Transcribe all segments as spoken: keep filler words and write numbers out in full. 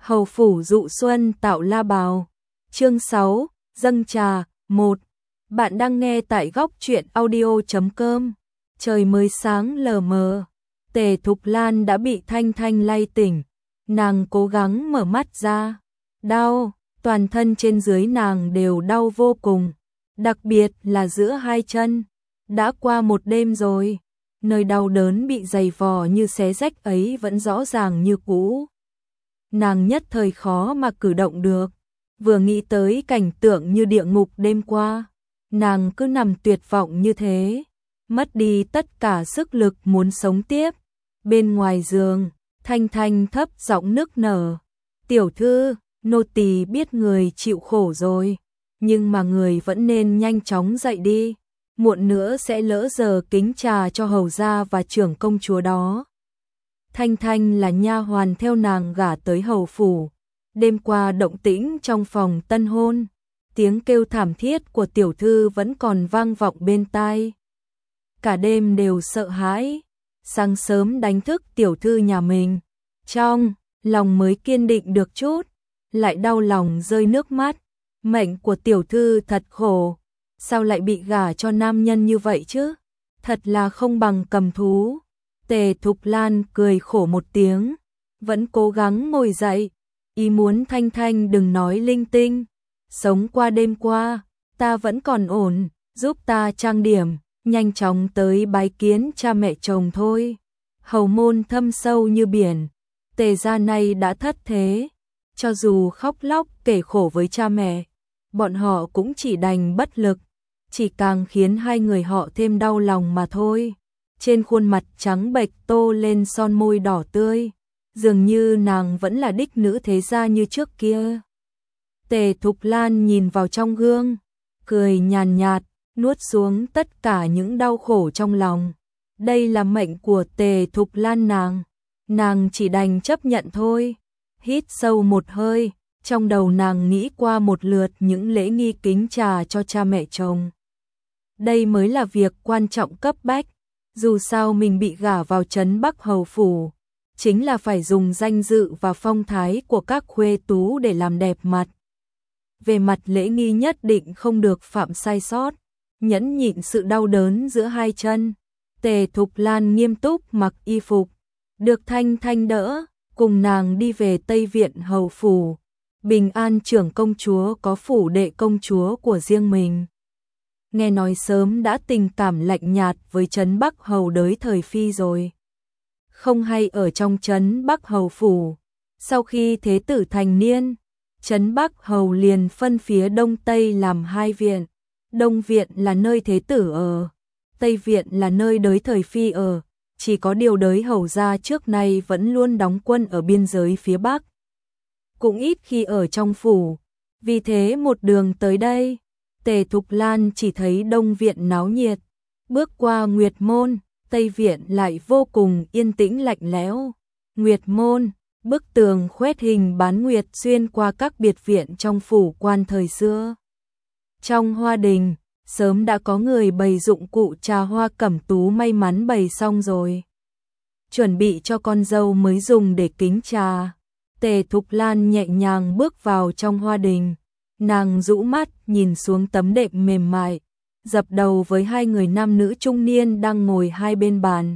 Hầu phủ dụ xuân tạo la bào. Chương sáu, dâng trà. Một. Bạn đang nghe tại góc truyện audio chấm com. Trời mới sáng lờ mờ. Tề Thục Lan đã bị Thanh Thanh lay tỉnh. Nàng cố gắng mở mắt ra. Đau, toàn thân trên dưới nàng đều đau vô cùng. Đặc biệt là giữa hai chân. Đã qua một đêm rồi. Nơi đau đớn bị dày vò như xé rách ấy vẫn rõ ràng như cũ. Nàng nhất thời khó mà cử động được. Vừa nghĩ tới cảnh tượng như địa ngục đêm qua, nàng cứ nằm tuyệt vọng như thế, mất đi tất cả sức lực muốn sống tiếp. Bên ngoài giường, Thanh Thanh thấp giọng nức nở. Tiểu thư, nô tỳ biết người chịu khổ rồi, nhưng mà người vẫn nên nhanh chóng dậy đi. Muộn nữa sẽ lỡ giờ kính trà cho hầu gia và trưởng công chúa đó. Thanh Thanh là nha hoàn theo nàng gả tới hầu phủ. Đêm qua động tĩnh trong phòng tân hôn, tiếng kêu thảm thiết của tiểu thư vẫn còn vang vọng bên tai. Cả đêm đều sợ hãi, sáng sớm đánh thức tiểu thư nhà mình. Trong lòng mới kiên định được chút, lại đau lòng rơi nước mắt. Mệnh của tiểu thư thật khổ, sao lại bị gả cho nam nhân như vậy chứ? Thật là không bằng cầm thú. Tề Thục Lan cười khổ một tiếng, vẫn cố gắng ngồi dậy, ý muốn Thanh Thanh đừng nói linh tinh. Sống qua đêm qua, ta vẫn còn ổn, giúp ta trang điểm, nhanh chóng tới bái kiến cha mẹ chồng thôi. Hầu môn thâm sâu như biển, Tề gia này đã thất thế, cho dù khóc lóc kể khổ với cha mẹ, bọn họ cũng chỉ đành bất lực, chỉ càng khiến hai người họ thêm đau lòng mà thôi. Trên khuôn mặt trắng bệch tô lên son môi đỏ tươi, dường như nàng vẫn là đích nữ thế gia như trước kia. Tề Thục Lan nhìn vào trong gương, cười nhàn nhạt, nuốt xuống tất cả những đau khổ trong lòng. Đây là mệnh của Tề Thục Lan nàng, nàng chỉ đành chấp nhận thôi. Hít sâu một hơi, trong đầu nàng nghĩ qua một lượt những lễ nghi kính trà cho cha mẹ chồng. Đây mới là việc quan trọng cấp bách. Dù sao mình bị gả vào trấn Bắc hầu phủ, chính là phải dùng danh dự và phong thái của các khuê tú để làm đẹp mặt. Về mặt lễ nghi nhất định không được phạm sai sót, nhẫn nhịn sự đau đớn giữa hai chân. Tề Thục Lan nghiêm túc mặc y phục, được Thanh Thanh đỡ, cùng nàng đi về Tây Viện hầu phủ. Bình An trưởng công chúa có phủ đệ công chúa của riêng mình. Nghe nói sớm đã tình cảm lạnh nhạt với trấn Bắc hầu đới thời phi rồi. Không hay ở trong trấn Bắc hầu phủ, sau khi thế tử thành niên, trấn Bắc hầu liền phân phía đông tây làm hai viện. Đông viện là nơi thế tử ở, Tây viện là nơi đới thời phi ở. Chỉ có điều đới hầu gia trước nay vẫn luôn đóng quân ở biên giới phía Bắc, cũng ít khi ở trong phủ. Vì thế một đường tới đây, Tề Thục Lan chỉ thấy đông viện náo nhiệt, bước qua Nguyệt môn, Tây viện lại vô cùng yên tĩnh lạnh lẽo. Nguyệt môn, bức tường khoét hình bán nguyệt xuyên qua các biệt viện trong phủ quan thời xưa. Trong hoa đình, sớm đã có người bày dụng cụ trà hoa cẩm tú may mắn bày xong rồi, chuẩn bị cho con dâu mới dùng để kính trà. Tề Thục Lan nhẹ nhàng bước vào trong hoa đình. Nàng rũ mắt nhìn xuống tấm đệm mềm mại, dập đầu với hai người nam nữ trung niên đang ngồi hai bên bàn.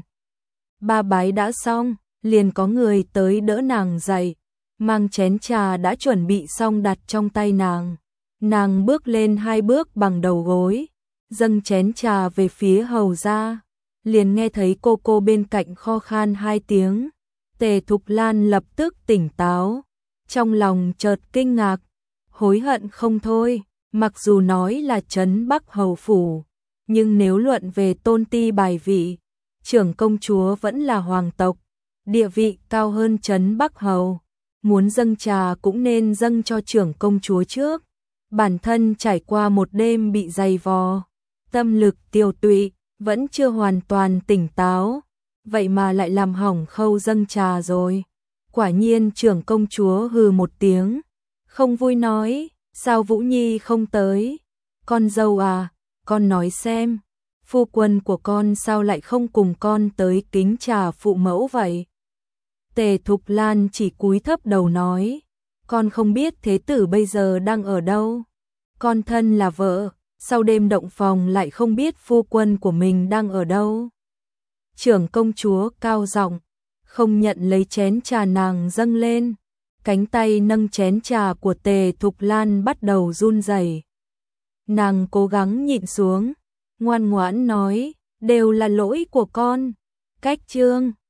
Ba bái đã xong, liền có người tới đỡ nàng dậy, mang chén trà đã chuẩn bị xong đặt trong tay nàng. Nàng bước lên hai bước bằng đầu gối, dâng chén trà về phía hầu gia, liền nghe thấy cô cô bên cạnh kho khan hai tiếng. Tề Thục Lan lập tức tỉnh táo, trong lòng chợt kinh ngạc, hối hận không thôi. Mặc dù nói là trấn Bắc hầu phủ, nhưng nếu luận về tôn ti bài vị, trưởng công chúa vẫn là hoàng tộc, địa vị cao hơn trấn Bắc hầu. Muốn dâng trà cũng nên dâng cho trưởng công chúa trước. Bản thân trải qua một đêm bị dày vò, tâm lực tiêu tụy, vẫn chưa hoàn toàn tỉnh táo, vậy mà lại làm hỏng khâu dâng trà rồi. Quả nhiên trưởng công chúa hừ một tiếng, không vui nói, sao Vũ Nhi không tới? Con dâu à, con nói xem, phu quân của con sao lại không cùng con tới kính trà phụ mẫu vậy? Tề Thục Lan chỉ cúi thấp đầu nói, con không biết thế tử bây giờ đang ở đâu. Con thân là vợ, sau đêm động phòng lại không biết phu quân của mình đang ở đâu. Trưởng công chúa cao giọng, không nhận lấy chén trà nàng dâng lên. Cánh tay nâng chén trà của Tề Thục Lan bắt đầu run rẩy. Nàng cố gắng nhịn xuống, ngoan ngoãn nói, đều là lỗi của con. Cách Trương